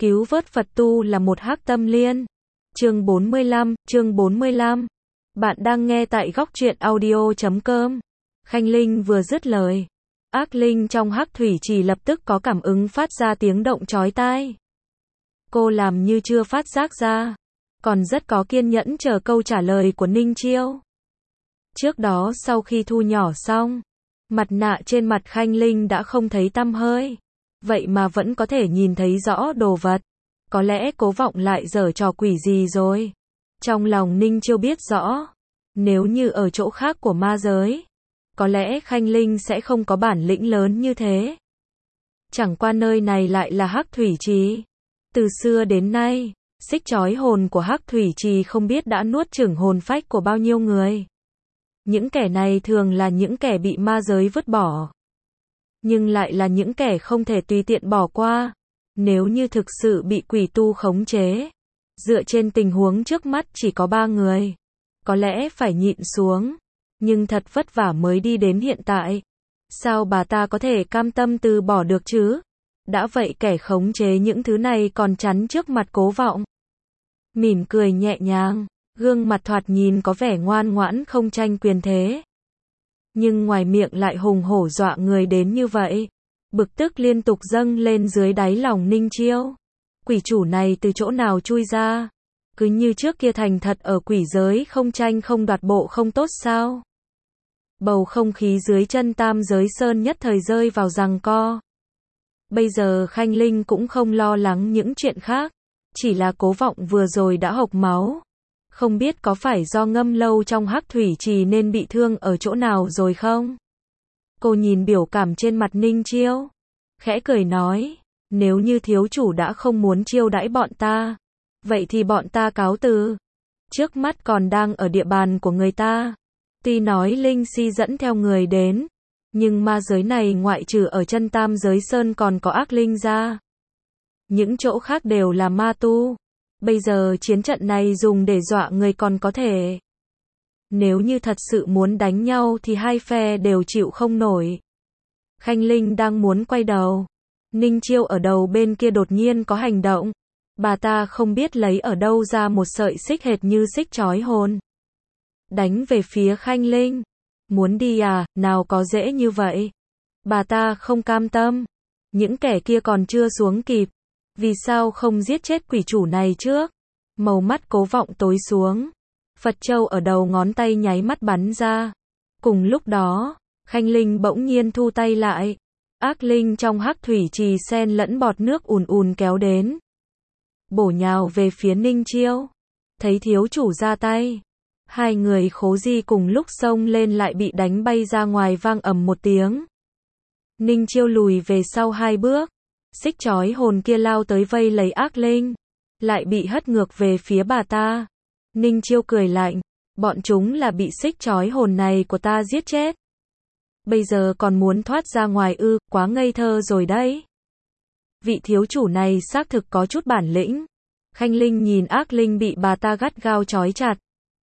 Cứu vớt Phật tu là một hắc tâm liên. Chương 45. Bạn đang nghe tại góc truyện audio.com. Khanh Linh vừa dứt lời, ác linh trong hắc thủy trì lập tức có cảm ứng phát ra tiếng động chói tai. Cô làm như chưa phát giác ra, còn rất có kiên nhẫn chờ câu trả lời của Ninh Chiêu. Trước đó sau khi thu nhỏ xong, mặt nạ trên mặt Khanh Linh đã không thấy tăm hơi. Vậy mà vẫn có thể nhìn thấy rõ đồ vật. Có lẽ Cố Vọng lại giở trò quỷ gì rồi. Trong lòng Ninh Chiêu biết rõ, nếu như ở chỗ khác của ma giới, có lẽ Khanh Linh sẽ không có bản lĩnh lớn như thế. Chẳng qua nơi này lại là hắc thủy trì. Từ xưa đến nay, xích chói hồn của hắc thủy trì không biết đã nuốt chửng hồn phách của bao nhiêu người. Những kẻ này thường là những kẻ bị ma giới vứt bỏ, nhưng lại là những kẻ không thể tùy tiện bỏ qua. Nếu như thực sự bị quỷ tu khống chế, dựa trên tình huống trước mắt chỉ có 3 người, có lẽ phải nhịn xuống, nhưng thật vất vả mới đi đến hiện tại. Sao bà ta có thể cam tâm từ bỏ được chứ? Đã vậy kẻ khống chế những thứ này còn chắn trước mặt Cố Vọng. Mỉm cười nhẹ nhàng, gương mặt thoạt nhìn có vẻ ngoan ngoãn không tranh quyền thế. Nhưng ngoài miệng lại hùng hổ dọa người đến như vậy. Bực tức liên tục dâng lên dưới đáy lòng Ninh Chiêu. Quỷ chủ này từ chỗ nào chui ra? Cứ như trước kia thành thật ở quỷ giới không tranh không đoạt bộ không tốt sao? Bầu không khí dưới chân Tam Giới Sơn nhất thời rơi vào giằng co. Bây giờ Khanh Linh cũng không lo lắng những chuyện khác. Chỉ là Cố Vọng vừa rồi đã hộc máu. Không biết có phải do ngâm lâu trong hắc thủy trì nên bị thương ở chỗ nào rồi không? Cô nhìn biểu cảm trên mặt Ninh Chiêu, khẽ cười nói, nếu như thiếu chủ đã không muốn chiêu đãi bọn ta, vậy thì bọn ta cáo từ. Trước mắt còn đang ở địa bàn của người ta. Tuy nói Linh Si dẫn theo người đến, nhưng ma giới này ngoại trừ ở chân Tam Giới Sơn còn có ác linh ra. Những chỗ khác đều là ma tu. Bây giờ chiến trận này dùng để dọa người còn có thể. Nếu như thật sự muốn đánh nhau thì hai phe đều chịu không nổi. Khanh Linh đang muốn quay đầu. Ninh Chiêu ở đầu bên kia đột nhiên có hành động. Bà ta không biết lấy ở đâu ra một sợi xích hệt như xích chói hồn. Đánh về phía Khanh Linh. Muốn đi à, nào có dễ như vậy. Bà ta không cam tâm. Những kẻ kia còn chưa xuống kịp. Vì sao không giết chết quỷ chủ này trước? Màu mắt Cố Vọng tối xuống. Phật châu ở đầu ngón tay nháy mắt bắn ra. Cùng lúc đó, Khanh Linh bỗng nhiên thu tay lại. Ác linh trong hắc thủy trì xen lẫn bọt nước ùn ùn kéo đến. Bổ nhào về phía Ninh Chiêu. Thấy thiếu chủ ra tay. Hai người Khố Di cùng lúc xông lên lại bị đánh bay ra ngoài vang ầm một tiếng. Ninh Chiêu lùi về sau 2 bước. Xích chói hồn kia lao tới vây lấy ác linh. Lại bị hất ngược về phía bà ta. Ninh Chiêu cười lạnh, bọn chúng là bị xích chói hồn này của ta giết chết. Bây giờ còn muốn thoát ra ngoài ư, quá ngây thơ rồi đấy. Vị thiếu chủ này xác thực có chút bản lĩnh. Khanh Linh nhìn ác linh bị bà ta gắt gao trói chặt.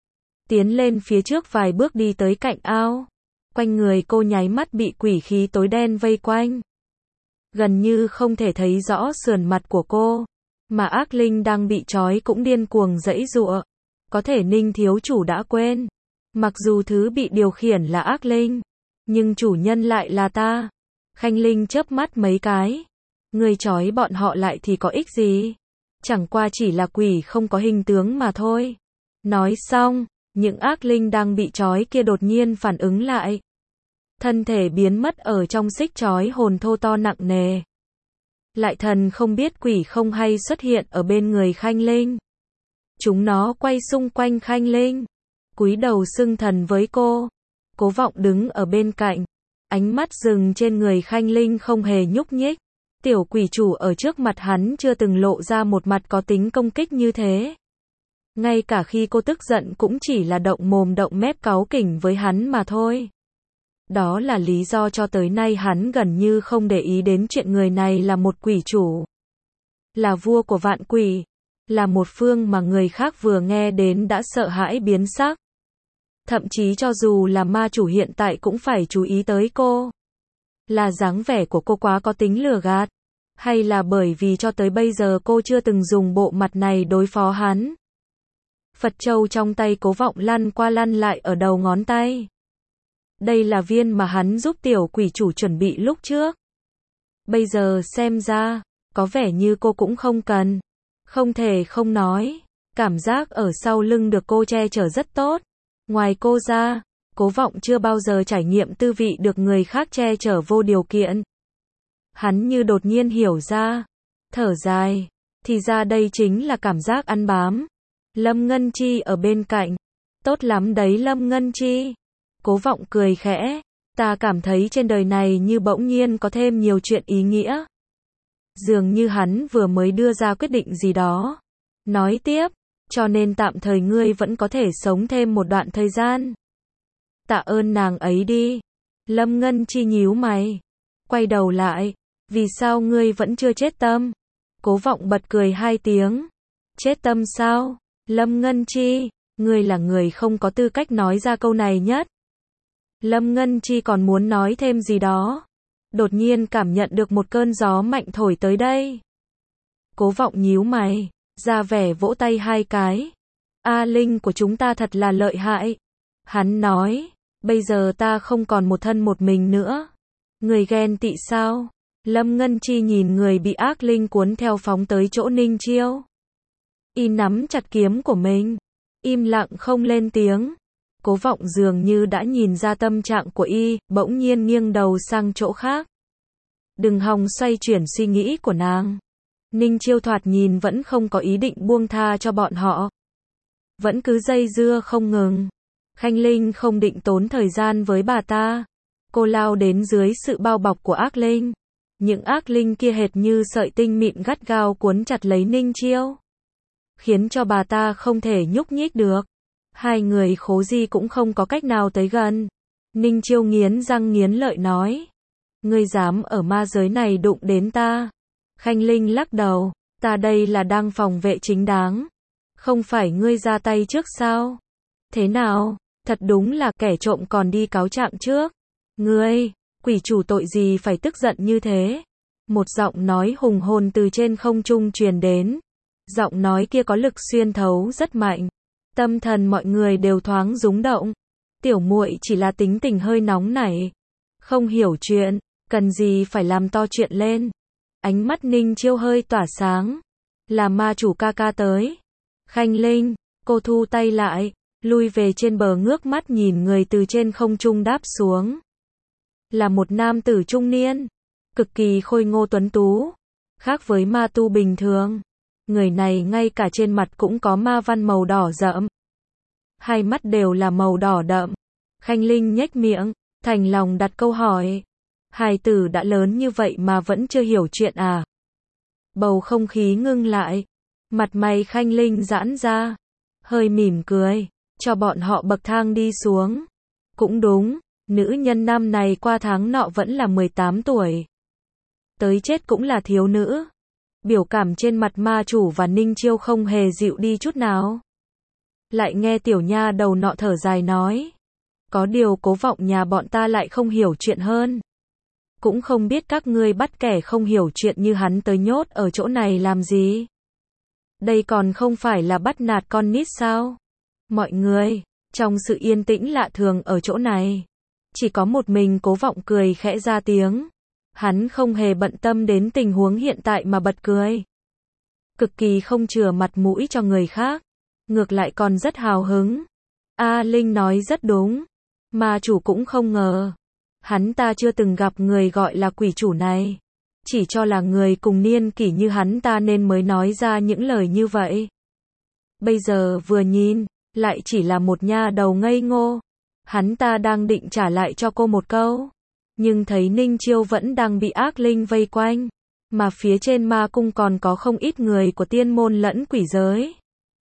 Tiến lên phía trước vài bước đi tới cạnh ao. Quanh người cô nháy mắt bị quỷ khí tối đen vây quanh. Gần như không thể thấy rõ sườn mặt của cô. Mà ác linh đang bị trói cũng điên cuồng giãy giụa. Có thể Ninh thiếu chủ đã quên. Mặc dù thứ bị điều khiển là ác linh, nhưng chủ nhân lại là ta. Khanh Linh chớp mắt mấy cái. Người trói bọn họ lại thì có ích gì? Chẳng qua chỉ là quỷ không có hình tướng mà thôi. Nói xong, những ác linh đang bị trói kia đột nhiên phản ứng lại. Thân thể biến mất ở trong xích trói hồn thô to nặng nề. Lại thần không biết quỷ không hay xuất hiện ở bên người Khanh Linh. Chúng nó quay xung quanh Khanh Linh, cúi đầu xưng thần với cô. Cố Vọng đứng ở bên cạnh, ánh mắt dừng trên người Khanh Linh không hề nhúc nhích. Tiểu quỷ chủ ở trước mặt hắn chưa từng lộ ra một mặt có tính công kích như thế. Ngay cả khi cô tức giận cũng chỉ là động mồm động mép cáu kỉnh với hắn mà thôi. Đó là lý do cho tới nay hắn gần như không để ý đến chuyện người này là một quỷ chủ. Là vua của vạn quỷ. Là một phương mà người khác vừa nghe đến đã sợ hãi biến sắc. Thậm chí cho dù là ma chủ hiện tại cũng phải chú ý tới cô. Là dáng vẻ của cô quá có tính lừa gạt. Hay là bởi vì cho tới bây giờ cô chưa từng dùng bộ mặt này đối phó hắn? Phật châu trong tay Cố Vọng lăn qua lăn lại ở đầu ngón tay. Đây là viên mà hắn giúp tiểu quỷ chủ chuẩn bị lúc trước. Bây giờ xem ra, có vẻ như cô cũng không cần. Không thể không nói, cảm giác ở sau lưng được cô che chở rất tốt. Ngoài cô ra, Cố Vọng chưa bao giờ trải nghiệm tư vị được người khác che chở vô điều kiện. Hắn như đột nhiên hiểu ra, thở dài, thì ra đây chính là cảm giác ăn bám. Lâm Ngân Chi ở bên cạnh, tốt lắm đấy Lâm Ngân Chi. Cố Vọng cười khẽ, ta cảm thấy trên đời này như bỗng nhiên có thêm nhiều chuyện ý nghĩa. Dường như hắn vừa mới đưa ra quyết định gì đó. Nói tiếp, cho nên tạm thời ngươi vẫn có thể sống thêm một đoạn thời gian. Tạ ơn nàng ấy đi. Lâm Ngân Chi nhíu mày, quay đầu lại, vì sao ngươi vẫn chưa chết tâm? Cố Vọng bật cười 2 tiếng. Chết tâm sao? Lâm Ngân Chi, ngươi là người không có tư cách nói ra câu này nhất. Lâm Ngân Chi còn muốn nói thêm gì đó. Đột nhiên cảm nhận được một cơn gió mạnh thổi tới đây. Cố Vọng nhíu mày, ra vẻ vỗ tay 2 cái. A Linh của chúng ta thật là lợi hại. Hắn nói, bây giờ ta không còn một thân một mình nữa. Người ghen tị sao? Lâm Ngân Chi nhìn người bị ác linh cuốn theo phóng tới chỗ Ninh Chiêu. Y nắm chặt kiếm của mình, im lặng không lên tiếng. Cố Vọng dường như đã nhìn ra tâm trạng của y, bỗng nhiên nghiêng đầu sang chỗ khác. Đừng hòng xoay chuyển suy nghĩ của nàng. Ninh Chiêu thoạt nhìn vẫn không có ý định buông tha cho bọn họ. Vẫn cứ dây dưa không ngừng. Khanh Linh không định tốn thời gian với bà ta. Cô lao đến dưới sự bao bọc của ác linh. Những ác linh kia hệt như sợi tinh mịn gắt gao cuốn chặt lấy Ninh Chiêu, khiến cho bà ta không thể nhúc nhích được. 2 người Khố Di cũng không có cách nào tới gần. Ninh Chiêu nghiến răng nghiến lợi nói, ngươi dám ở ma giới này đụng đến ta? Khanh Linh lắc đầu, ta đây là đang phòng vệ chính đáng. Không phải ngươi ra tay trước sao? Thế nào? Thật đúng là kẻ trộm còn đi cáo trạng trước. Ngươi, quỷ chủ tội gì phải tức giận như thế? Một giọng nói hùng hồn từ trên không trung truyền đến. Giọng nói kia có lực xuyên thấu rất mạnh. Tâm thần mọi người đều thoáng rúng động. Tiểu muội chỉ là tính tình hơi nóng nảy, không hiểu chuyện, cần gì phải làm to chuyện lên. Ánh mắt Ninh Chiêu hơi tỏa sáng. Là ma chủ ca ca tới. Khanh Linh, cô thu tay lại, lui về trên bờ ngước mắt nhìn người từ trên không trung đáp xuống. Là một nam tử trung niên, cực kỳ khôi ngô tuấn tú. Khác với ma tu bình thường, người này ngay cả trên mặt cũng có ma văn màu đỏ rậm. 2 mắt đều là màu đỏ đậm. Khanh Linh nhếch miệng, thành lòng đặt câu hỏi. Hài tử đã lớn như vậy mà vẫn chưa hiểu chuyện à? Bầu không khí ngưng lại. Mặt mày Khanh Linh giãn ra, hơi mỉm cười, cho bọn họ bậc thang đi xuống. Cũng đúng, nữ nhân năm này qua tháng nọ vẫn là 18 tuổi. Tới chết cũng là thiếu nữ. Biểu cảm trên mặt ma chủ và Ninh Chiêu không hề dịu đi chút nào. Lại nghe tiểu nha đầu nọ thở dài nói. Có điều Cố Vọng nhà bọn ta lại không hiểu chuyện hơn. Cũng không biết các ngươi bắt kẻ không hiểu chuyện như hắn tới nhốt ở chỗ này làm gì. Đây còn không phải là bắt nạt con nít sao? Mọi người, trong sự yên tĩnh lạ thường ở chỗ này, chỉ có một mình Cố Vọng cười khẽ ra tiếng. Hắn không hề bận tâm đến tình huống hiện tại mà bật cười. Cực kỳ không chừa mặt mũi cho người khác. Ngược lại còn rất hào hứng. A Linh nói rất đúng. Ma chủ cũng không ngờ. Hắn ta chưa từng gặp người gọi là quỷ chủ này. Chỉ cho là người cùng niên kỷ như hắn ta nên mới nói ra những lời như vậy. Bây giờ vừa nhìn, lại chỉ là một nha đầu ngây ngô. Hắn ta đang định trả lại cho cô một câu. Nhưng thấy Ninh Chiêu vẫn đang bị ác linh vây quanh. Mà phía trên ma cung còn có không ít người của tiên môn lẫn quỷ giới.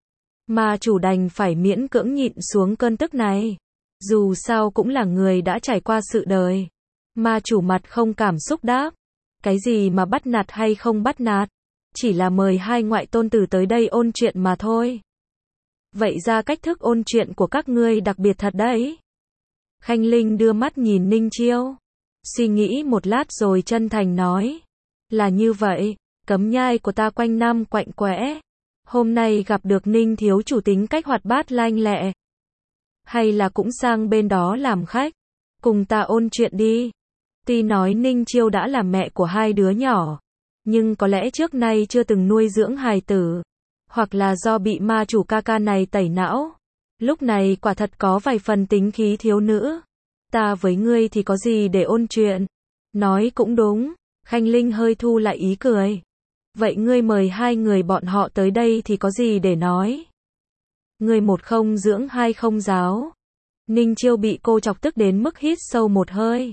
Ma chủ đành phải miễn cưỡng nhịn xuống cơn tức này. Dù sao cũng là người đã trải qua sự đời. Ma chủ mặt không cảm xúc đáp. Cái gì mà bắt nạt hay không bắt nạt? Chỉ là mời 2 ngoại tôn tử tới đây ôn chuyện mà thôi. Vậy ra cách thức ôn chuyện của các ngươi đặc biệt thật đấy. Khanh Linh đưa mắt nhìn Ninh Chiêu. Suy nghĩ một lát rồi chân thành nói. Là như vậy, cấm nhai của ta quanh năm quạnh quẽ. Hôm nay gặp được Ninh thiếu chủ tính cách hoạt bát lanh lẹ. Hay là cũng sang bên đó làm khách. Cùng ta ôn chuyện đi. Tuy nói Ninh Chiêu đã là mẹ của hai đứa nhỏ. Nhưng có lẽ trước nay chưa từng nuôi dưỡng hài tử. Hoặc là do bị ma chủ ca ca này tẩy não. Lúc này quả thật có vài phần tính khí thiếu nữ. Ta với ngươi thì có gì để ôn chuyện. Nói cũng đúng. Khanh Linh hơi thu lại ý cười. Vậy ngươi mời hai người bọn họ tới đây thì có gì để nói. Ngươi một không dưỡng hai không giáo. Ninh Chiêu bị cô chọc tức đến mức hít sâu một hơi.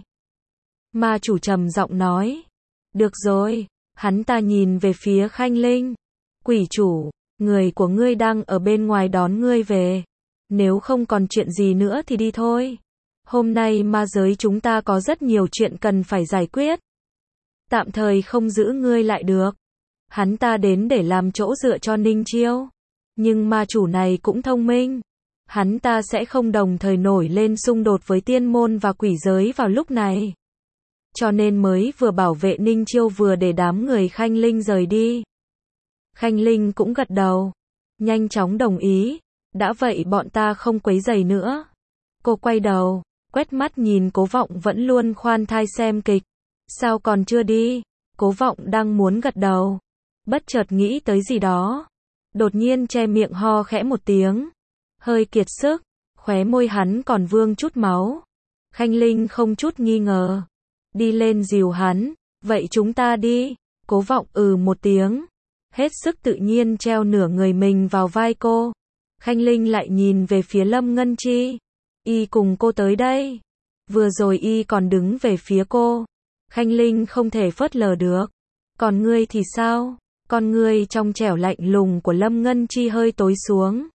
Ma chủ trầm giọng nói. Được rồi. Hắn ta nhìn về phía Khanh Linh. Quỷ chủ, người của ngươi đang ở bên ngoài đón ngươi về. Nếu không còn chuyện gì nữa thì đi thôi. Hôm nay ma giới chúng ta có rất nhiều chuyện cần phải giải quyết. Tạm thời không giữ ngươi lại được. Hắn ta đến để làm chỗ dựa cho Ninh Chiêu. Nhưng ma chủ này cũng thông minh. Hắn ta sẽ không đồng thời nổi lên xung đột với tiên môn và quỷ giới vào lúc này. Cho nên mới vừa bảo vệ Ninh Chiêu vừa để đám người Khanh Linh rời đi. Khanh Linh cũng gật đầu. Nhanh chóng đồng ý. Đã vậy bọn ta không quấy rầy nữa. Cô quay đầu, quét mắt nhìn Cố Vọng vẫn luôn khoan thai xem kịch. Sao còn chưa đi? Cố Vọng đang muốn gật đầu. Bất chợt nghĩ tới gì đó. Đột nhiên che miệng ho khẽ một tiếng. Hơi kiệt sức. Khóe môi hắn còn vương chút máu. Khanh Linh không chút nghi ngờ. Đi lên dìu hắn. Vậy chúng ta đi. Cố Vọng một tiếng. Hết sức tự nhiên treo nửa người mình vào vai cô. Khanh Linh lại nhìn về phía Lâm Ngân Chi. Y cùng cô tới đây. Vừa rồi y còn đứng về phía cô. Khanh Linh không thể phớt lờ được. Còn ngươi thì sao? Con ngươi trong trẻo lạnh lùng của Lâm Ngân Chi hơi tối xuống.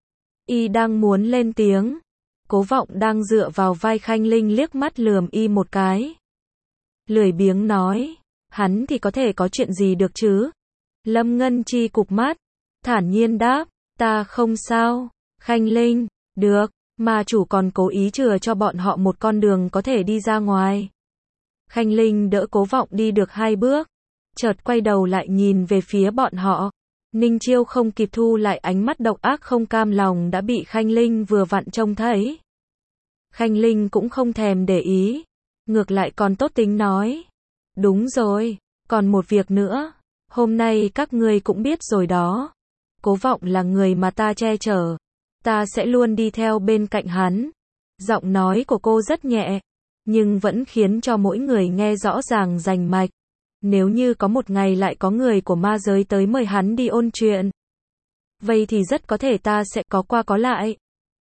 Y đang muốn lên tiếng. Cố Vọng đang dựa vào vai Khanh Linh liếc mắt lườm y một cái. Lười biếng nói. Hắn thì có thể có chuyện gì được chứ? Lâm Ngân Chi cụp mắt. Thản nhiên đáp. Ta không sao. Khanh Linh. Được. Mà chủ còn cố ý chừa cho bọn họ một con đường có thể đi ra ngoài. Khanh Linh đỡ Cố Vọng đi được 2 bước. Chợt quay đầu lại nhìn về phía bọn họ. Ninh Chiêu không kịp thu lại ánh mắt độc ác không cam lòng đã bị Khanh Linh vừa vặn trông thấy. Khanh Linh cũng không thèm để ý. Ngược lại còn tốt tính nói. Đúng rồi. Còn một việc nữa. Hôm nay các ngươi cũng biết rồi đó. Cố Vọng là người mà ta che chở. Ta sẽ luôn đi theo bên cạnh hắn. Giọng nói của cô rất nhẹ. Nhưng vẫn khiến cho mỗi người nghe rõ ràng rành mạch. Nếu như có một ngày lại có người của ma giới tới mời hắn đi ôn chuyện. Vậy thì rất có thể ta sẽ có qua có lại.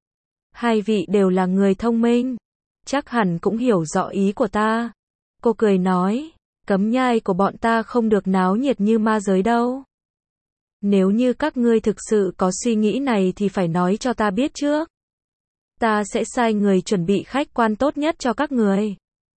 Hai vị đều là người thông minh. Chắc hẳn cũng hiểu rõ ý của ta. Cô cười nói. Cấm nhai của bọn ta không được náo nhiệt như ma giới đâu. Nếu như các ngươi thực sự có suy nghĩ này thì phải nói cho ta biết trước. Ta sẽ sai người chuẩn bị khách quan tốt nhất cho các người.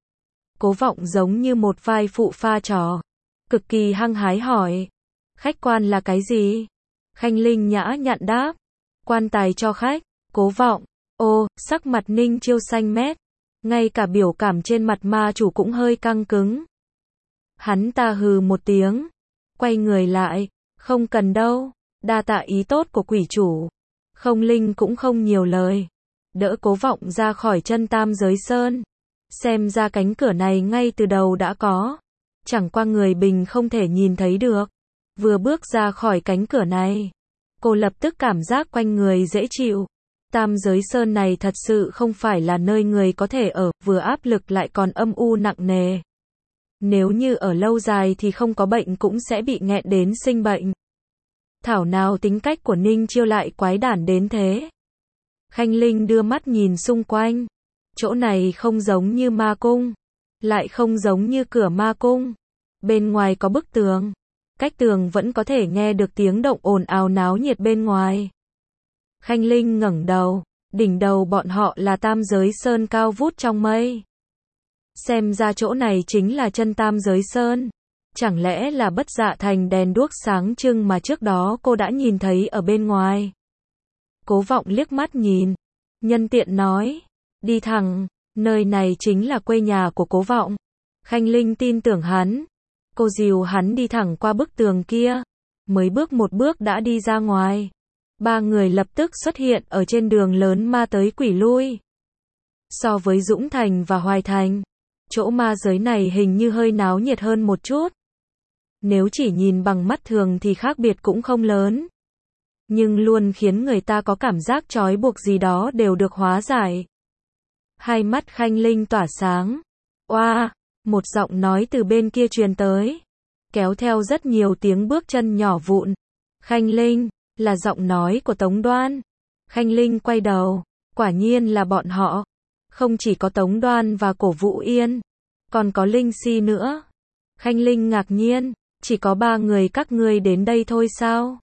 Cố Vọng giống như một vai phụ pha trò. Cực kỳ hăng hái hỏi. Khách quan là cái gì? Khanh Linh nhã nhặn đáp. Quan tài cho khách. Cố Vọng. Ô, sắc mặt Ninh Chiêu xanh mét. Ngay cả biểu cảm trên mặt ma chủ cũng hơi căng cứng. Hắn ta hừ một tiếng. Quay người lại. Không cần đâu. Đa tạ ý tốt của quỷ chủ. Không Linh cũng không nhiều lời. Đỡ Cố Vọng ra khỏi chân Tam Giới Sơn. Xem ra cánh cửa này ngay từ đầu đã có. Chẳng qua người bình không thể nhìn thấy được. Vừa bước ra khỏi cánh cửa này. Cô lập tức cảm giác quanh người dễ chịu. Tam Giới Sơn này thật sự không phải là nơi người có thể ở, vừa áp lực lại còn âm u nặng nề. Nếu như ở lâu dài thì không có bệnh cũng sẽ bị nghẹn đến sinh bệnh. Thảo nào tính cách của Ninh Chiêu lại quái đản đến thế. Khanh Linh đưa mắt nhìn xung quanh. Chỗ này không giống như ma cung. Lại không giống như cửa ma cung. Bên ngoài có bức tường. Cách tường vẫn có thể nghe được tiếng động ồn ào náo nhiệt bên ngoài. Khanh Linh ngẩng đầu. Đỉnh đầu bọn họ là Tam Giới Sơn cao vút trong mây. Xem ra chỗ này chính là chân Tam Giới Sơn. Chẳng lẽ là Bất Dạ Thành đèn đuốc sáng trưng mà trước đó cô đã nhìn thấy ở bên ngoài. Cố Vọng liếc mắt nhìn. Nhân tiện nói. Đi thẳng. Nơi này chính là quê nhà của Cố Vọng. Khanh Linh tin tưởng hắn. Cô dìu hắn đi thẳng qua bức tường kia. Mới bước một bước đã đi ra ngoài. Ba người lập tức xuất hiện ở trên đường lớn ma tới quỷ lui. So với Dũng Thành và Hoài Thành, chỗ ma giới này hình như hơi náo nhiệt hơn một chút. Nếu chỉ nhìn bằng mắt thường thì khác biệt cũng không lớn. Nhưng luôn khiến người ta có cảm giác trói buộc gì đó đều được hóa giải. Hai mắt Khanh Linh tỏa sáng. Oa, một giọng nói từ bên kia truyền tới. Kéo theo rất nhiều tiếng bước chân nhỏ vụn. Khanh Linh, là giọng nói của Tống Đoan. Khanh Linh quay đầu, quả nhiên là bọn họ. Không chỉ có Tống Đoan và Cổ Vũ Yên, còn có Linh Si nữa. Khanh Linh ngạc nhiên, chỉ có 3 người các ngươi đến đây thôi sao?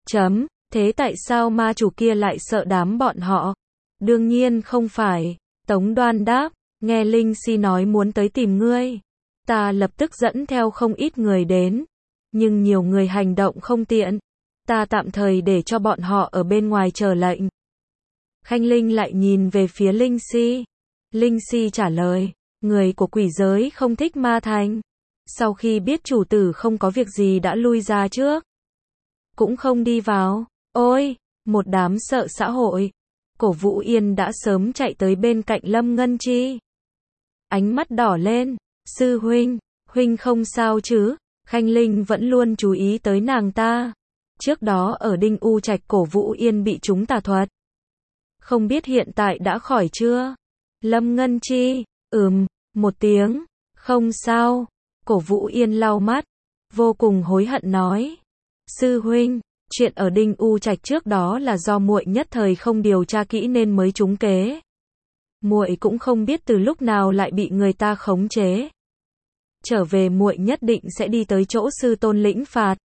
Thế tại sao ma chủ kia lại sợ đám bọn họ? Đương nhiên không phải. Tống Đoan đáp, nghe Linh Si nói muốn tới tìm ngươi. Ta lập tức dẫn theo không ít người đến. Nhưng nhiều người hành động không tiện. Ta tạm thời để cho bọn họ ở bên ngoài chờ lệnh. Khanh Linh lại nhìn về phía Linh Si. Linh Si trả lời, người của quỷ giới không thích ma thành. Sau khi biết chủ tử không có việc gì đã lui ra trước. Cũng không đi vào. Ôi, một đám sợ xã hội. Cổ Vũ Yên đã sớm chạy tới bên cạnh Lâm Ngân Chi. Ánh mắt đỏ lên. Sư huynh, huynh không sao chứ? Khanh Linh vẫn luôn chú ý tới nàng ta. Trước đó ở Đinh U Trạch Cổ Vũ Yên bị trúng tà thuật. Không biết hiện tại đã khỏi chưa? Lâm Ngân Chi, một tiếng, không sao. Cổ Vũ Yên lau mắt, vô cùng hối hận nói. Sư huynh, chuyện ở Đinh U Trạch trước đó là do muội nhất thời không điều tra kỹ nên mới trúng kế. Muội cũng không biết từ lúc nào lại bị người ta khống chế. Trở về muội nhất định sẽ đi tới chỗ sư tôn lĩnh phạt.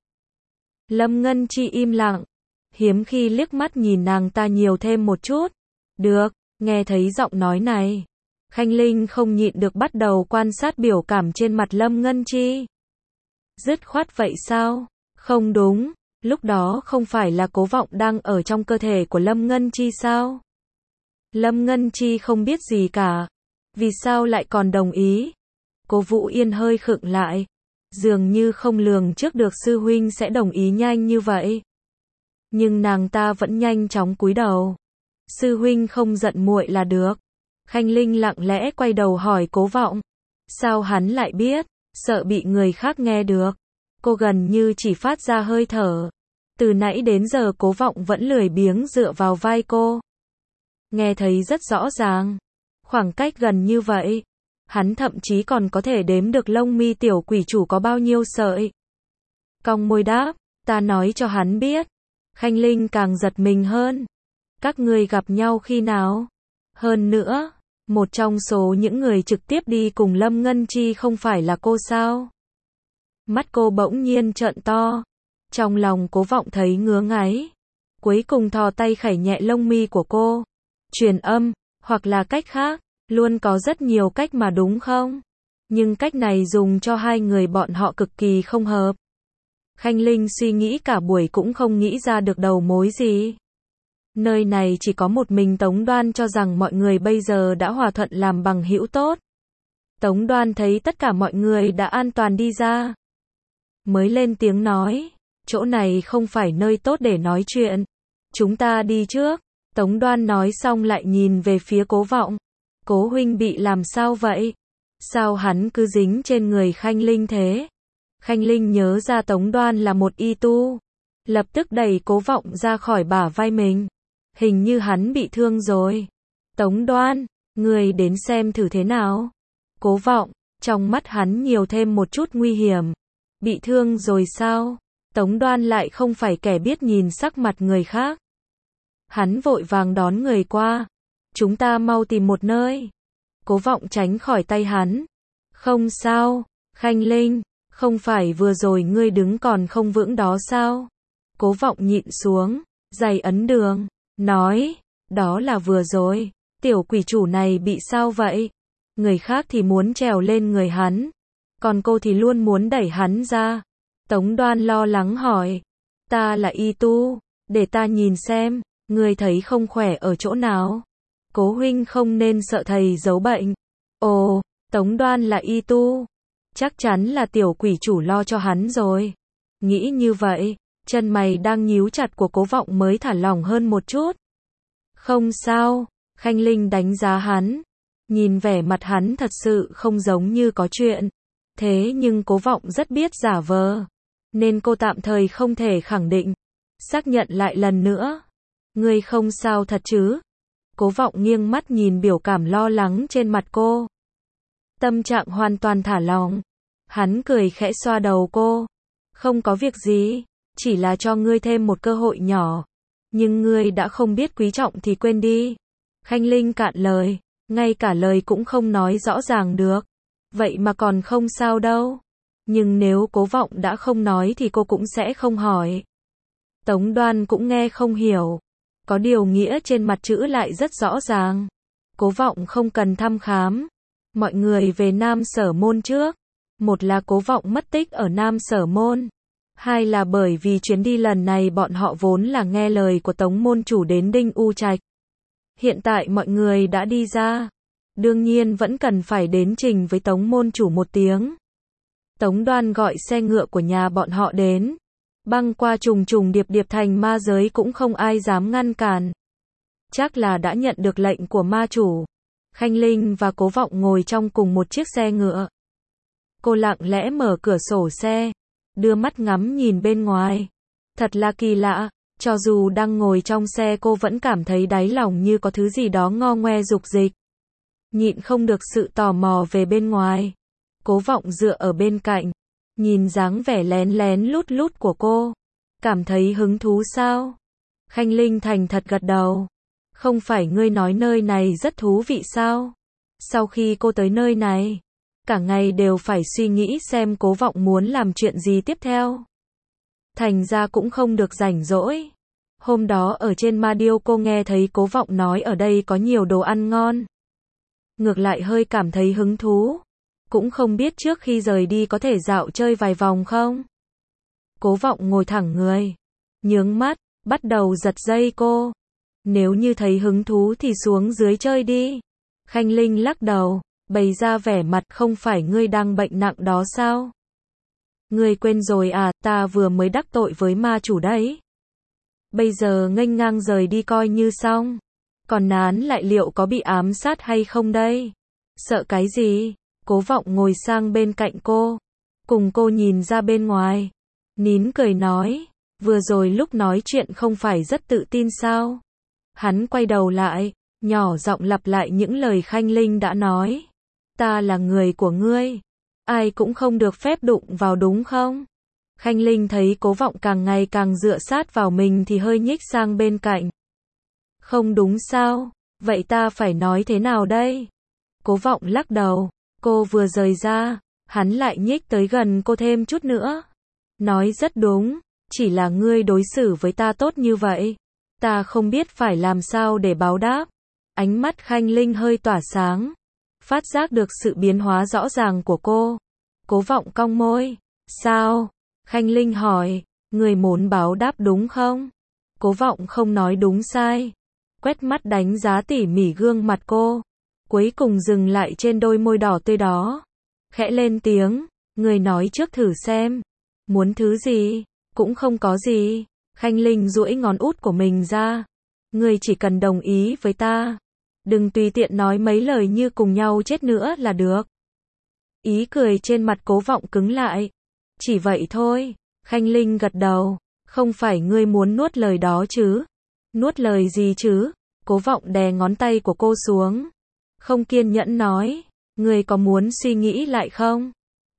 Lâm Ngân Chi im lặng, hiếm khi liếc mắt nhìn nàng ta nhiều thêm một chút. Được, nghe thấy giọng nói này, Khanh Linh không nhịn được bắt đầu quan sát biểu cảm trên mặt Lâm Ngân Chi. Dứt khoát vậy sao? Không đúng, lúc đó không phải là Cố Vọng đang ở trong cơ thể của Lâm Ngân Chi sao? Lâm Ngân Chi không biết gì cả. Vì sao lại còn đồng ý? Cố Vũ Yên hơi khựng lại. Dường như không lường trước được sư huynh sẽ đồng ý nhanh như vậy. Nhưng nàng ta vẫn nhanh chóng cúi đầu. Sư huynh không giận muội là được. Khanh Linh lặng lẽ quay đầu hỏi Cố Vọng. Sao hắn lại biết? Sợ bị người khác nghe được. Cô gần như chỉ phát ra hơi thở. Từ nãy đến giờ Cố Vọng vẫn lười biếng dựa vào vai cô. Nghe thấy rất rõ ràng. Khoảng cách gần như vậy. Hắn thậm chí còn có thể đếm được lông mi tiểu quỷ chủ có bao nhiêu sợi. Cong môi đáp, ta nói cho hắn biết. Khanh Linh càng giật mình hơn. Các ngươi gặp nhau khi nào? Hơn nữa, một trong số những người trực tiếp đi cùng Lâm Ngân Chi không phải là cô sao? Mắt cô bỗng nhiên trợn to. Trong lòng Cố Vọng thấy ngứa ngáy. Cuối cùng thò tay khẩy nhẹ lông mi của cô. Truyền âm, hoặc là cách khác. Luôn có rất nhiều cách mà đúng không? Nhưng cách này dùng cho hai người bọn họ cực kỳ không hợp. Khanh Linh suy nghĩ cả buổi cũng không nghĩ ra được đầu mối gì. Nơi này chỉ có một mình Tống Đoan cho rằng mọi người bây giờ đã hòa thuận làm bằng hữu tốt. Tống Đoan thấy tất cả mọi người đã an toàn đi ra. Mới lên tiếng nói, chỗ này không phải nơi tốt để nói chuyện. Chúng ta đi trước. Tống Đoan nói xong lại nhìn về phía Cố Vọng. Cố huynh bị làm sao vậy? Sao hắn cứ dính trên người Khanh Linh thế? Khanh Linh nhớ ra Tống Đoan là một y tu. Lập tức đẩy Cố Vọng ra khỏi bả vai mình. Hình như hắn bị thương rồi. Tống Đoan, người đến xem thử thế nào. Cố Vọng, trong mắt hắn nhiều thêm một chút nguy hiểm. Bị thương rồi sao? Tống Đoan lại không phải kẻ biết nhìn sắc mặt người khác. Hắn vội vàng đón người qua. Chúng ta mau tìm một nơi. Cố Vọng tránh khỏi tay hắn. Không sao, Khanh Linh, không phải vừa rồi ngươi đứng còn không vững đó sao? Cố Vọng nhịn xuống, giày ấn đường, nói, đó là vừa rồi, tiểu quỷ chủ này bị sao vậy? Người khác thì muốn trèo lên người hắn, còn cô thì luôn muốn đẩy hắn ra. Tống Đoan lo lắng hỏi, ta là y tu, để ta nhìn xem, ngươi thấy không khỏe ở chỗ nào? Cố huynh không nên sợ thầy giấu bệnh. Ồ, Tống Đoan là y tu. Chắc chắn là tiểu quỷ chủ lo cho hắn rồi. Nghĩ như vậy, chân mày đang nhíu chặt của Cố Vọng mới thả lỏng hơn một chút. Không sao, Khanh Linh đánh giá hắn. Nhìn vẻ mặt hắn thật sự không giống như có chuyện. Thế nhưng Cố Vọng rất biết giả vờ. Nên cô tạm thời không thể khẳng định. Xác nhận lại lần nữa. Ngươi không sao thật chứ? Cố Vọng nghiêng mắt nhìn biểu cảm lo lắng trên mặt cô. Tâm trạng hoàn toàn thả lỏng. Hắn cười khẽ xoa đầu cô. Không có việc gì, chỉ là cho ngươi thêm một cơ hội nhỏ. Nhưng ngươi đã không biết quý trọng thì quên đi. Khanh Linh cạn lời, ngay cả lời cũng không nói rõ ràng được. Vậy mà còn không sao đâu. Nhưng nếu Cố Vọng đã không nói thì cô cũng sẽ không hỏi. Tống Đoan cũng nghe không hiểu. Có điều nghĩa trên mặt chữ lại rất rõ ràng. Cố Vọng không cần thăm khám. Mọi người về Nam Sở Môn trước. Một là Cố Vọng mất tích ở Nam Sở Môn. Hai là bởi vì chuyến đi lần này bọn họ vốn là nghe lời của Tống môn chủ đến Đinh U Trạch. Hiện tại mọi người đã đi ra. Đương nhiên vẫn cần phải đến trình với Tống môn chủ một tiếng. Tống Đoan gọi xe ngựa của nhà bọn họ đến. Băng qua trùng trùng điệp điệp thành ma giới cũng không ai dám ngăn cản. Chắc là đã nhận được lệnh của ma chủ. Khanh Linh và Cố Vọng ngồi trong cùng một chiếc xe ngựa. Cô lặng lẽ mở cửa sổ xe, đưa mắt ngắm nhìn bên ngoài. Thật là kỳ lạ, cho dù đang ngồi trong xe cô vẫn cảm thấy đáy lòng như có thứ gì đó ngo ngoe dục dịch. Nhịn không được sự tò mò về bên ngoài. Cố Vọng dựa ở bên cạnh, nhìn dáng vẻ lén lén lút lút của cô. Cảm thấy hứng thú sao? Khanh Linh thành thật gật đầu. Không phải ngươi nói nơi này rất thú vị sao? Sau khi cô tới nơi này, cả ngày đều phải suy nghĩ xem Cố Vọng muốn làm chuyện gì tiếp theo. Thành ra cũng không được rảnh rỗi. Hôm đó ở trên Ma Điêu cô nghe thấy Cố Vọng nói ở đây có nhiều đồ ăn ngon. Ngược lại hơi cảm thấy hứng thú. Cũng không biết trước khi rời đi có thể dạo chơi vài vòng không? Cố Vọng ngồi thẳng người, nhướng mắt, bắt đầu giật dây cô. Nếu như thấy hứng thú thì xuống dưới chơi đi. Khanh Linh lắc đầu, bày ra vẻ mặt không phải ngươi đang bệnh nặng đó sao? Ngươi quên rồi à, ta vừa mới đắc tội với ma chủ đấy. Bây giờ nghênh ngang rời đi coi như xong. Còn nán lại liệu có bị ám sát hay không đây? Sợ cái gì? Cố Vọng ngồi sang bên cạnh cô. Cùng cô nhìn ra bên ngoài. Nín cười nói. Vừa rồi lúc nói chuyện không phải rất tự tin sao? Hắn quay đầu lại, nhỏ giọng lặp lại những lời Khanh Linh đã nói. Ta là người của ngươi. Ai cũng không được phép đụng vào đúng không? Khanh Linh thấy Cố Vọng càng ngày càng dựa sát vào mình thì hơi nhích sang bên cạnh. Không đúng sao? Vậy ta phải nói thế nào đây? Cố Vọng lắc đầu. Cô vừa rời ra, hắn lại nhích tới gần cô thêm chút nữa. Nói rất đúng, chỉ là ngươi đối xử với ta tốt như vậy. Ta không biết phải làm sao để báo đáp. Ánh mắt Khanh Linh hơi tỏa sáng. Phát giác được sự biến hóa rõ ràng của cô. Cố Vọng cong môi. Sao? Khanh Linh hỏi. Người muốn báo đáp đúng không? Cố Vọng không nói đúng sai. Quét mắt đánh giá tỉ mỉ gương mặt cô. Cuối cùng dừng lại trên đôi môi đỏ tươi đó. Khẽ lên tiếng. Người nói trước thử xem. Muốn thứ gì? Cũng không có gì. Khanh Linh duỗi ngón út của mình ra. Người chỉ cần đồng ý với ta. Đừng tùy tiện nói mấy lời như cùng nhau chết nữa là được. Ý cười trên mặt Cố Vọng cứng lại. Chỉ vậy thôi. Khanh Linh gật đầu. Không phải ngươi muốn nuốt lời đó chứ? Nuốt lời gì chứ? Cố Vọng đè ngón tay của cô xuống. Không kiên nhẫn nói. Ngươi có muốn suy nghĩ lại không?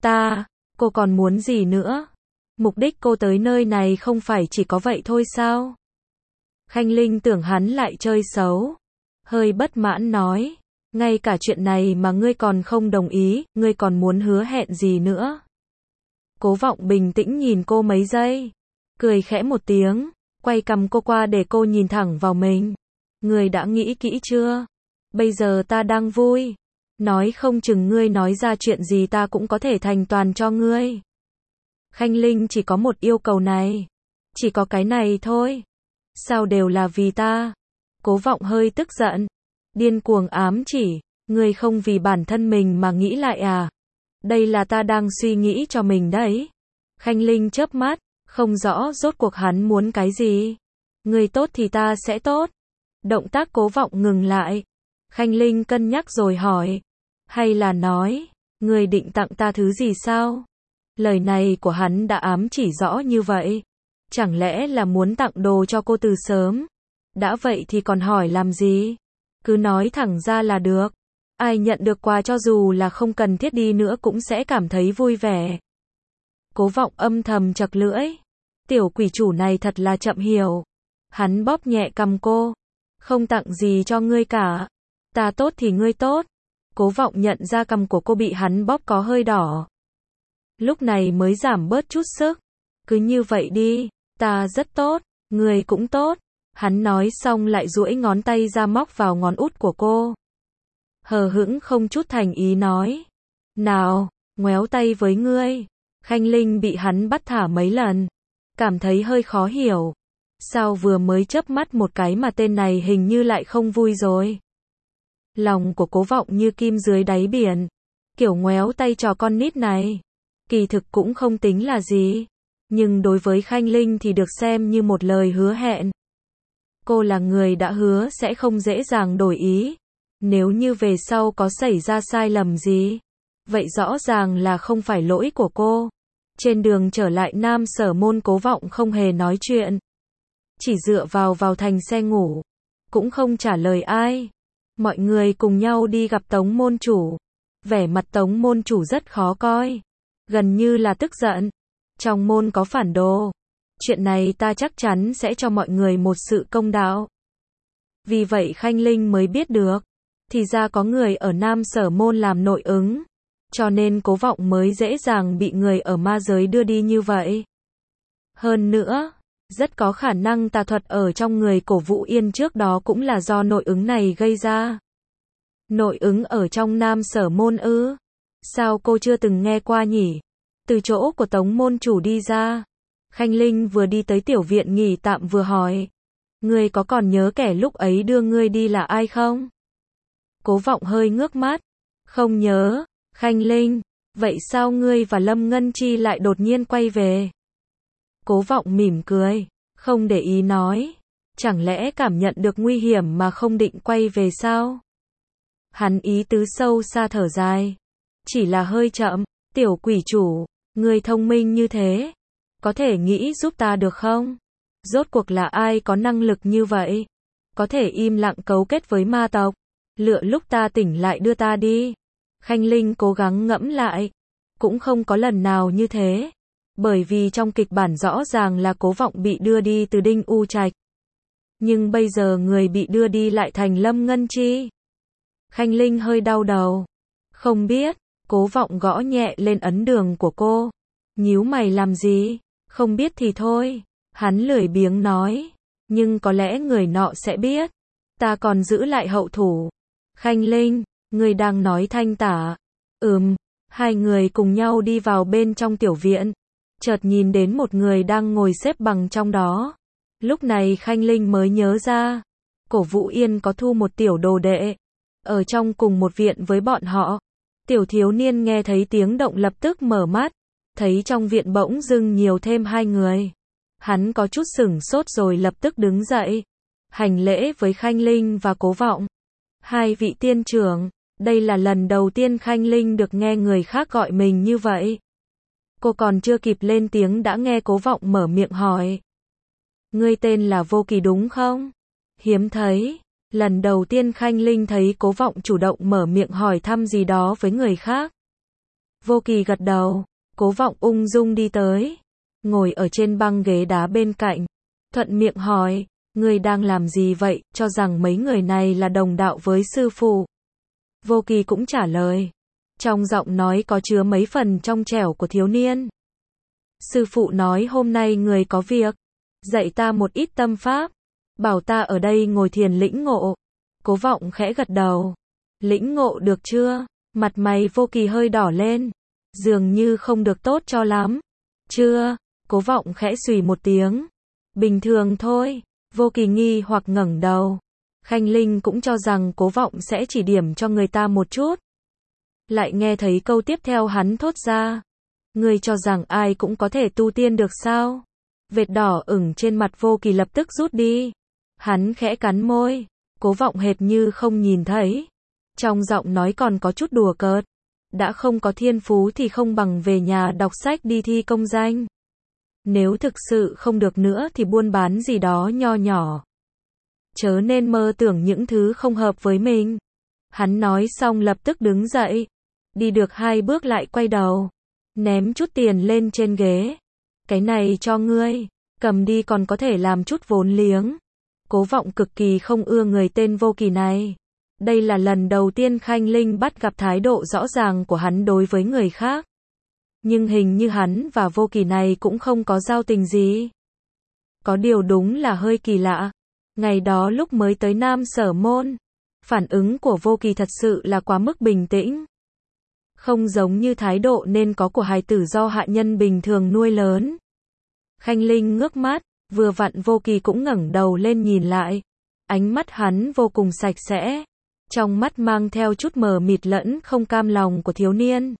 Cô còn muốn gì nữa? Mục đích cô tới nơi này không phải chỉ có vậy thôi sao? Khanh Linh tưởng hắn lại chơi xấu. Hơi bất mãn nói. Ngay cả chuyện này mà ngươi còn không đồng ý, ngươi còn muốn hứa hẹn gì nữa? Cố Vọng bình tĩnh nhìn cô mấy giây. Cười khẽ một tiếng. Quay cằm cô qua để cô nhìn thẳng vào mình. Ngươi đã nghĩ kỹ chưa? Bây giờ ta đang vui. Nói không chừng ngươi nói ra chuyện gì ta cũng có thể thành toàn cho ngươi. Khanh Linh chỉ có một yêu cầu này. Chỉ có cái này thôi. Sao đều là vì ta? Cố Vọng hơi tức giận. Điên cuồng ám chỉ. Ngươi không vì bản thân mình mà nghĩ lại à? Đây là ta đang suy nghĩ cho mình đấy. Khanh Linh chớp mắt, không rõ rốt cuộc hắn muốn cái gì. Người tốt thì ta sẽ tốt. Động tác Cố Vọng ngừng lại. Khanh Linh cân nhắc rồi hỏi. Hay là nói, người định tặng ta thứ gì sao? Lời này của hắn đã ám chỉ rõ như vậy. Chẳng lẽ là muốn tặng đồ cho cô từ sớm? Đã vậy thì còn hỏi làm gì? Cứ nói thẳng ra là được. Ai nhận được quà cho dù là không cần thiết đi nữa cũng sẽ cảm thấy vui vẻ. Cố Vọng âm thầm chật lưỡi. Tiểu quỷ chủ này thật là chậm hiểu. Hắn bóp nhẹ cằm cô. Không tặng gì cho ngươi cả. Ta tốt thì ngươi tốt. Cố Vọng nhận ra cằm của cô bị hắn bóp có hơi đỏ. Lúc này mới giảm bớt chút sức. Cứ như vậy đi, ta rất tốt, ngươi cũng tốt. Hắn nói xong lại duỗi ngón tay ra móc vào ngón út của cô. Hờ hững không chút thành ý nói. Nào, ngoéo tay với ngươi. Khanh Linh bị hắn bắt thả mấy lần. Cảm thấy hơi khó hiểu. Sao vừa mới chớp mắt một cái mà tên này hình như lại không vui rồi. Lòng của Cố Vọng như kim dưới đáy biển. Kiểu ngoéo tay trò con nít này. Kỳ thực cũng không tính là gì. Nhưng đối với Khanh Linh thì được xem như một lời hứa hẹn. Cô là người đã hứa sẽ không dễ dàng đổi ý. Nếu như về sau có xảy ra sai lầm gì, vậy rõ ràng là không phải lỗi của cô. Trên đường trở lại Nam Sở Môn, Cố Vọng không hề nói chuyện. Chỉ dựa vào thành xe ngủ. Cũng không trả lời ai. Mọi người cùng nhau đi gặp Tống môn chủ. Vẻ mặt Tống môn chủ rất khó coi. Gần như là tức giận. Trong môn có phản đồ. Chuyện này ta chắc chắn sẽ cho mọi người một sự công đạo. Vì vậy Khanh Linh mới biết được. Thì ra có người ở Nam Sở Môn làm nội ứng. Cho nên Cố Vọng mới dễ dàng bị người ở ma giới đưa đi như vậy. Hơn nữa, rất có khả năng tà thuật ở trong người Cổ Vũ Yên trước đó cũng là do nội ứng này gây ra. Nội ứng ở trong Nam Sở Môn ư? Sao cô chưa từng nghe qua nhỉ? Từ chỗ của Tống môn chủ đi ra, Khanh Linh vừa đi tới tiểu viện nghỉ tạm vừa hỏi. Ngươi có còn nhớ kẻ lúc ấy đưa ngươi đi là ai không? Cố Vọng hơi ngước mắt. Không nhớ. Khanh Linh, vậy sao ngươi và Lâm Ngân Chi lại đột nhiên quay về? Cố Vọng mỉm cười, không để ý nói. Chẳng lẽ cảm nhận được nguy hiểm mà không định quay về sao? Hắn ý tứ sâu xa thở dài. Chỉ là hơi chậm. Tiểu quỷ chủ, ngươi thông minh như thế, có thể nghĩ giúp ta được không? Rốt cuộc là ai có năng lực như vậy? Có thể im lặng cấu kết với ma tộc, lựa lúc ta tỉnh lại đưa ta đi. Khanh Linh cố gắng ngẫm lại, cũng không có lần nào như thế. Bởi vì trong kịch bản rõ ràng là Cố Vọng bị đưa đi từ Đinh U Trạch. Nhưng bây giờ người bị đưa đi lại thành Lâm Ngân Chi. Khanh Linh hơi đau đầu. Không biết. Cố Vọng gõ nhẹ lên ấn đường của cô. Nhíu mày làm gì? Không biết thì thôi. Hắn lười biếng nói. Nhưng có lẽ người nọ sẽ biết. Ta còn giữ lại hậu thủ. Khanh Linh, người đang nói thanh tả. Hai người cùng nhau đi vào bên trong tiểu viện. Chợt nhìn đến một người đang ngồi xếp bằng trong đó. Lúc này Khanh Linh mới nhớ ra. Cổ Vũ Yên có thu một tiểu đồ đệ. Ở trong cùng một viện với bọn họ. Tiểu thiếu niên nghe thấy tiếng động lập tức mở mắt. Thấy trong viện bỗng dưng nhiều thêm hai người. Hắn có chút sửng sốt rồi lập tức đứng dậy. Hành lễ với Khanh Linh và Cố Vọng. Hai vị tiên trưởng, đây là lần đầu tiên Khanh Linh được nghe người khác gọi mình như vậy. Cô còn chưa kịp lên tiếng đã nghe Cố Vọng mở miệng hỏi. Ngươi tên là Vô Kỳ đúng không? Hiếm thấy. Lần đầu tiên Khanh Linh thấy Cố Vọng chủ động mở miệng hỏi thăm gì đó với người khác. Vô Kỳ gật đầu. Cố Vọng ung dung đi tới. Ngồi ở trên băng ghế đá bên cạnh. Thuận miệng hỏi. Ngươi đang làm gì vậy? Cho rằng mấy người này là đồng đạo với sư phụ. Vô Kỳ cũng trả lời. Trong giọng nói có chứa mấy phần trong trẻo của thiếu niên. Sư phụ nói hôm nay người có việc. Dạy ta một ít tâm pháp. Bảo ta ở đây ngồi thiền lĩnh ngộ. Cố Vọng khẽ gật đầu. Lĩnh ngộ được chưa? Mặt mày Vô Kỳ hơi đỏ lên. Dường như không được tốt cho lắm. Chưa? Cố Vọng khẽ xùy một tiếng. Bình thường thôi. Vô Kỳ nghi hoặc ngẩng đầu. Khanh Linh cũng cho rằng Cố Vọng sẽ chỉ điểm cho người ta một chút. Lại nghe thấy câu tiếp theo hắn thốt ra. Ngươi cho rằng ai cũng có thể tu tiên được sao? Vệt đỏ ửng trên mặt Vô Kỳ lập tức rút đi. Hắn khẽ cắn môi. Cố Vọng hệt như không nhìn thấy. Trong giọng nói còn có chút đùa cợt. Đã không có thiên phú thì không bằng về nhà đọc sách đi thi công danh. Nếu thực sự không được nữa thì buôn bán gì đó nho nhỏ. Chớ nên mơ tưởng những thứ không hợp với mình. Hắn nói xong lập tức đứng dậy. Đi được 2 bước lại quay đầu. Ném chút tiền lên trên ghế. Cái này cho ngươi. Cầm đi còn có thể làm chút vốn liếng. Cố Vọng cực kỳ không ưa người tên Vô Kỳ này. Đây là lần đầu tiên Khanh Linh bắt gặp thái độ rõ ràng của hắn đối với người khác. Nhưng hình như hắn và Vô Kỳ này cũng không có giao tình gì. Có điều đúng là hơi kỳ lạ. Ngày đó lúc mới tới Nam Sở Môn, phản ứng của Vô Kỳ thật sự là quá mức bình tĩnh. Không giống như thái độ nên có của hài tử do hạ nhân bình thường nuôi lớn. Khanh Linh ngước mắt, vừa vặn Vô Kỳ cũng ngẩng đầu lên nhìn lại. Ánh mắt hắn vô cùng sạch sẽ. Trong mắt mang theo chút mờ mịt lẫn không cam lòng của thiếu niên.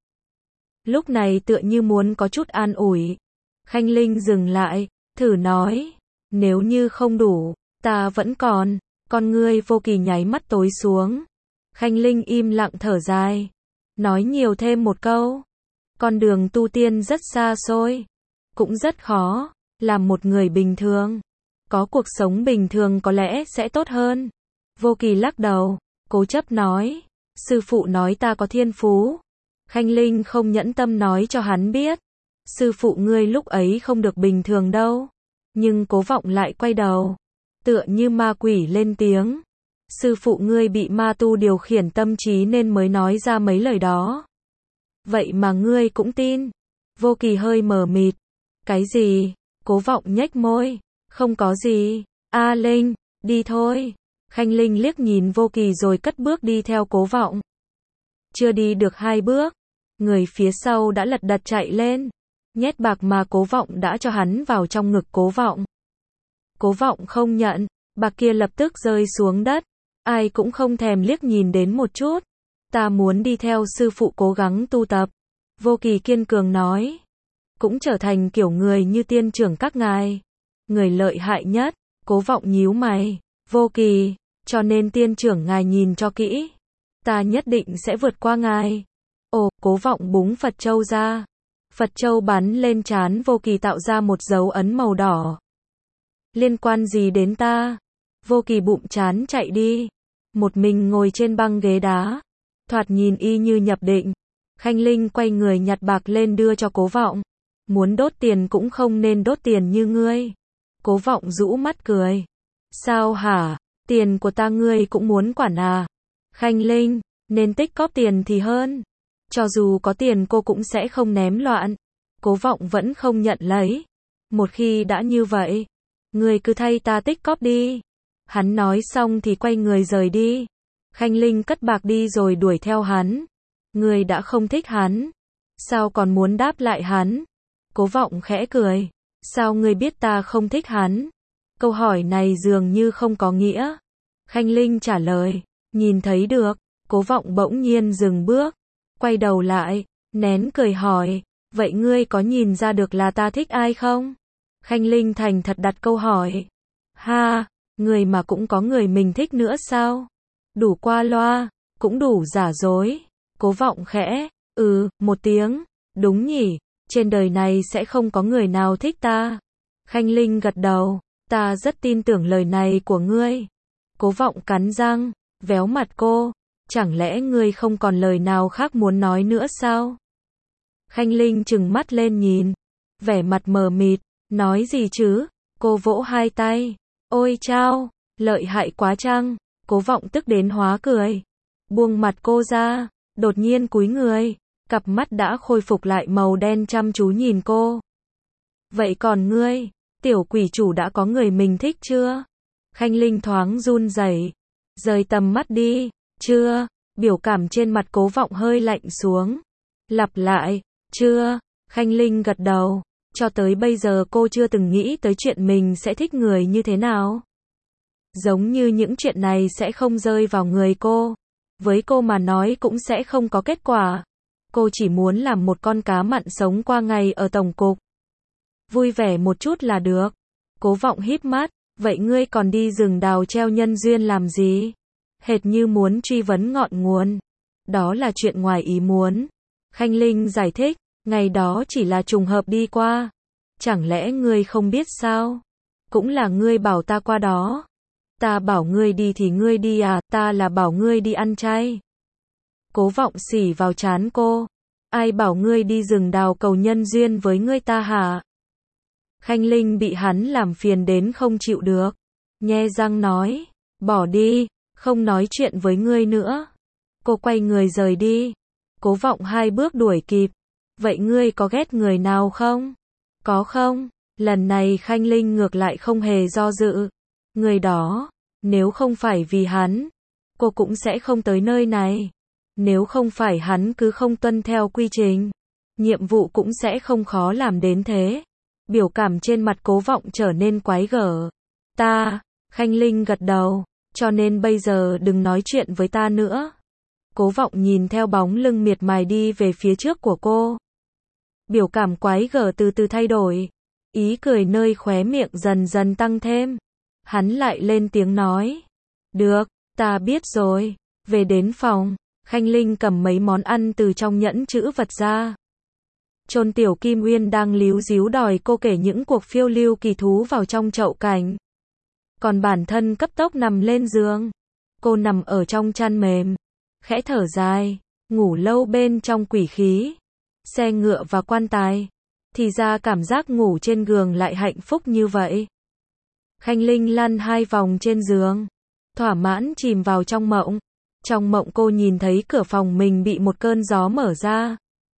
Lúc này tựa như muốn có chút an ủi. Khanh Linh dừng lại, thử nói. Nếu như không đủ, ta vẫn còn. Con ngươi Vô Kỳ nháy mắt tối xuống. Khanh Linh im lặng thở dài. Nói nhiều thêm một câu. Con đường tu tiên rất xa xôi. Cũng rất khó. Làm một người bình thường. Có cuộc sống bình thường có lẽ sẽ tốt hơn. Vô Kỳ lắc đầu. Cố chấp nói. Sư phụ nói ta có thiên phú. Khanh Linh không nhẫn tâm nói cho hắn biết. Sư phụ ngươi lúc ấy không được bình thường đâu. Nhưng Cố Vọng lại quay đầu. Tựa như ma quỷ lên tiếng. Sư phụ ngươi bị ma tu điều khiển tâm trí nên mới nói ra mấy lời đó. Vậy mà ngươi cũng tin. Vô Kỳ hơi mờ mịt. Cái gì? Cố Vọng nhếch môi. Không có gì. A Linh, đi thôi. Khanh Linh liếc nhìn Vô Kỳ rồi cất bước đi theo Cố Vọng. Chưa đi được 2 bước, người phía sau đã lật đật chạy lên. Nhét bạc mà Cố Vọng đã cho hắn vào trong ngực Cố Vọng. Cố Vọng không nhận, bạc kia lập tức rơi xuống đất. Ai cũng không thèm liếc nhìn đến một chút. Ta muốn đi theo sư phụ cố gắng tu tập. Vô Kỳ kiên cường nói. Cũng trở thành kiểu người như tiên trưởng các ngài. Người lợi hại nhất. Cố Vọng nhíu mày. Vô Kỳ, cho nên tiên trưởng ngài nhìn cho kỹ. Ta nhất định sẽ vượt qua ngài. Ồ, Cố Vọng búng Phật Châu ra. Phật Châu bắn lên trán Vô Kỳ tạo ra một dấu ấn màu đỏ. Liên quan gì đến ta? Vô Kỳ bụm trán chạy đi. Một mình ngồi trên băng ghế đá. Thoạt nhìn y như nhập định. Khanh Linh quay người nhặt bạc lên đưa cho Cố Vọng. Muốn đốt tiền cũng không nên đốt tiền như ngươi. Cố Vọng rũ mắt cười. Sao hả? Tiền của ta ngươi cũng muốn quản à? Khanh Linh, nên tích cóp tiền thì hơn. Cho dù có tiền cô cũng sẽ không ném loạn. Cố Vọng vẫn không nhận lấy. Một khi đã như vậy, ngươi cứ thay ta tích cóp đi. Hắn nói xong thì quay người rời đi. Khanh Linh cất bạc đi rồi đuổi theo hắn. Ngươi đã không thích hắn, sao còn muốn đáp lại hắn? Cố Vọng khẽ cười. Sao ngươi biết ta không thích hắn? Câu hỏi này dường như không có nghĩa. Khanh Linh trả lời. Nhìn thấy được. Cố Vọng bỗng nhiên dừng bước. Quay đầu lại. Nén cười hỏi. Vậy ngươi có nhìn ra được là ta thích ai không? Khanh Linh thành thật đặt câu hỏi. Ha, người mà cũng có người mình thích nữa sao? Đủ qua loa, cũng đủ giả dối. Cố Vọng khẽ. Một tiếng. Đúng nhỉ, trên đời này sẽ không có người nào thích ta. Khanh Linh gật đầu. Ta rất tin tưởng lời này của ngươi. Cố Vọng cắn răng, véo mặt cô. Chẳng lẽ ngươi không còn lời nào khác muốn nói nữa sao? Khanh Linh trừng mắt lên nhìn. Vẻ mặt mờ mịt. Nói gì chứ? Cô vỗ hai tay. Ôi chao, lợi hại quá chăng? Cố Vọng tức đến hóa cười. Buông mặt cô ra. Đột nhiên cúi người. Cặp mắt đã khôi phục lại màu đen chăm chú nhìn cô. Vậy còn ngươi? Tiểu quỷ chủ đã có người mình thích chưa? Khanh Linh thoáng run rẩy. Rời tầm mắt đi. Chưa. Biểu cảm trên mặt Cố Vọng hơi lạnh xuống. Lặp lại. Chưa. Khanh Linh gật đầu. Cho tới bây giờ cô chưa từng nghĩ tới chuyện mình sẽ thích người như thế nào. Giống như những chuyện này sẽ không rơi vào người cô. Với cô mà nói cũng sẽ không có kết quả. Cô chỉ muốn làm một con cá mặn sống qua ngày ở tổng cục. Vui vẻ một chút là được. Cố Vọng híp mắt, vậy ngươi còn đi rừng đào treo nhân duyên làm gì? Hệt như muốn truy vấn ngọn nguồn. Đó là chuyện ngoài ý muốn. Khanh Linh giải thích, ngày đó chỉ là trùng hợp đi qua. Chẳng lẽ ngươi không biết sao? Cũng là ngươi bảo ta qua đó. Ta bảo ngươi đi thì ngươi đi à, ta là bảo ngươi đi ăn chay. Cố Vọng xỉ vào trán cô. Ai bảo ngươi đi rừng đào cầu nhân duyên với ngươi ta hả? Khanh Linh bị hắn làm phiền đến không chịu được. Nhe răng nói, bỏ đi, không nói chuyện với ngươi nữa. Cô quay người rời đi. Cố Vọng 2 bước đuổi kịp. Vậy ngươi có ghét người nào không? Có không? Lần này Khanh Linh ngược lại không hề do dự. Người đó, nếu không phải vì hắn, cô cũng sẽ không tới nơi này. Nếu không phải hắn cứ không tuân theo quy trình, nhiệm vụ cũng sẽ không khó làm đến thế. Biểu cảm trên mặt Cố Vọng trở nên quái gở. Khanh Linh gật đầu, cho nên bây giờ đừng nói chuyện với ta nữa. Cố Vọng nhìn theo bóng lưng miệt mài đi về phía trước của cô. Biểu cảm quái gở từ từ thay đổi. Ý cười nơi khóe miệng dần dần tăng thêm. Hắn lại lên tiếng nói. Được, ta biết rồi. Về đến phòng, Khanh Linh cầm mấy món ăn từ trong nhẫn trữ vật ra. Chôn Tiểu Kim Uyên đang líu díu đòi cô kể những cuộc phiêu lưu kỳ thú vào trong chậu cảnh. Còn bản thân cấp tốc nằm lên giường. Cô nằm ở trong chăn mềm, khẽ thở dài, ngủ lâu bên trong quỷ khí, xe ngựa và quan tài. Thì ra cảm giác ngủ trên giường lại hạnh phúc như vậy. Khanh Linh lăn 2 vòng trên giường, thỏa mãn chìm vào trong mộng. Trong mộng cô nhìn thấy cửa phòng mình bị một cơn gió mở ra.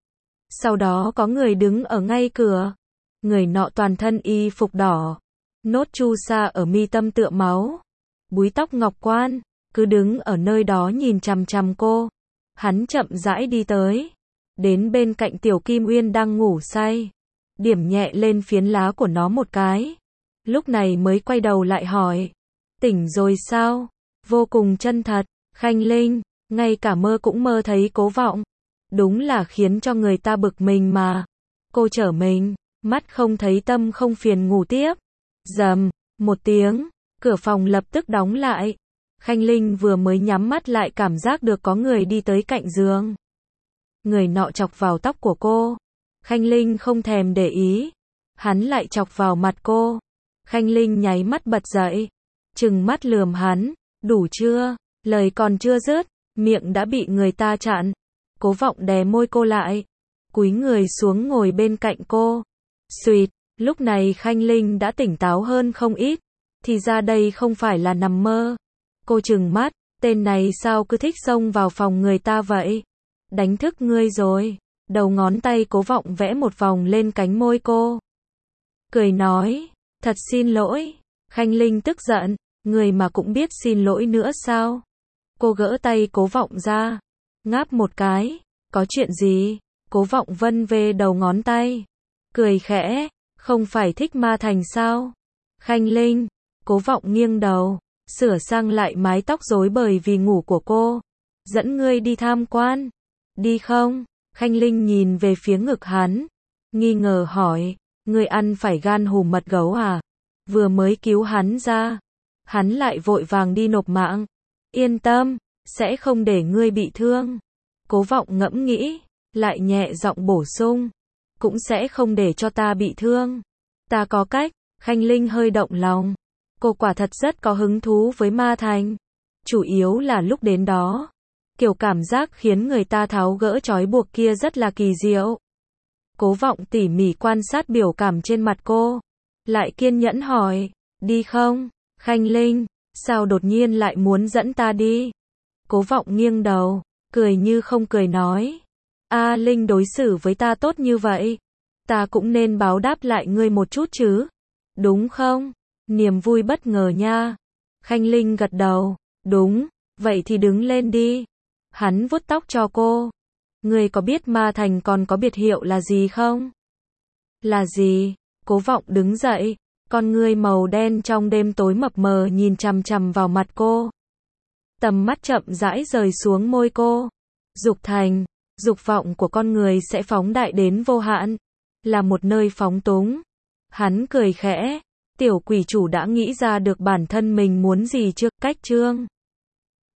Sau đó có người đứng ở ngay cửa. Người nọ toàn thân y phục đỏ, nốt chu sa ở mi tâm tựa máu, búi tóc ngọc quan, cứ đứng ở nơi đó nhìn chằm chằm cô. Hắn chậm rãi đi tới, đến bên cạnh Tiểu Kim Uyên đang ngủ say, điểm nhẹ lên phiến lá của nó một cái. Lúc này mới quay đầu lại hỏi, tỉnh rồi sao? Vô cùng chân thật, Khanh Linh, ngay cả mơ cũng mơ thấy Cố Vọng. Đúng là khiến cho người ta bực mình mà. Cô trở mình, mắt không thấy tâm không phiền ngủ tiếp. Rầm, một tiếng, cửa phòng lập tức đóng lại. Khanh Linh vừa mới nhắm mắt lại cảm giác được có người đi tới cạnh giường. Người nọ chọc vào tóc của cô. Khanh Linh không thèm để ý. Hắn lại chọc vào mặt cô. Khanh Linh nháy mắt bật dậy, trừng mắt lườm hắn, đủ chưa? Lời còn chưa dứt, miệng đã bị người ta chặn. Cố Vọng đè môi cô lại, cúi người xuống ngồi bên cạnh cô. Xuỵt, lúc này Khanh Linh đã tỉnh táo hơn không ít. Thì ra đây không phải là nằm mơ. Cô trừng mắt, tên này sao cứ thích xông vào phòng người ta vậy? Đánh thức ngươi rồi. Đầu ngón tay Cố Vọng vẽ một vòng lên cánh môi cô. Cười nói, thật xin lỗi. Khanh Linh tức giận, người mà cũng biết xin lỗi nữa sao? Cô gỡ tay Cố Vọng ra, ngáp một cái, có chuyện gì? Cố Vọng vân về đầu ngón tay, cười khẽ, không phải thích Ma Thành sao? Khanh Linh, Cố Vọng nghiêng đầu, sửa sang lại mái tóc rối bời vì ngủ của cô. Dẫn ngươi đi tham quan, đi không? Khanh Linh nhìn về phía ngực hắn, nghi ngờ hỏi, ngươi ăn phải gan hùm mật gấu à? Vừa mới cứu hắn ra, hắn lại vội vàng đi nộp mạng. Yên tâm, sẽ không để ngươi bị thương. Cố Vọng ngẫm nghĩ, lại nhẹ giọng bổ sung, cũng sẽ không để cho ta bị thương. Ta có cách. Khanh Linh hơi động lòng. Cô quả thật rất có hứng thú với Ma Thành. Chủ yếu là lúc đến đó, kiểu cảm giác khiến người ta tháo gỡ trói buộc kia rất là kỳ diệu. Cố Vọng tỉ mỉ quan sát biểu cảm trên mặt cô, lại kiên nhẫn hỏi, đi không? Khanh Linh, sao đột nhiên lại muốn dẫn ta đi? Cố Vọng nghiêng đầu, cười như không cười nói, A Linh đối xử với ta tốt như vậy, ta cũng nên báo đáp lại ngươi một chút chứ, đúng không? Niềm vui bất ngờ nha. Khanh Linh gật đầu, đúng, vậy thì đứng lên đi. Hắn vuốt tóc cho cô. Ngươi có biết Ma Thành còn có biệt hiệu là gì không? Là gì? Cố Vọng đứng dậy, con ngươi màu đen trong đêm tối mập mờ nhìn chằm chằm vào mặt cô. Tầm mắt chậm rãi rời xuống môi cô. Dục thành, dục vọng của con người sẽ phóng đại đến vô hạn, là một nơi phóng túng. Hắn cười khẽ, tiểu quỷ chủ đã nghĩ ra được bản thân mình muốn gì chưa, cách chương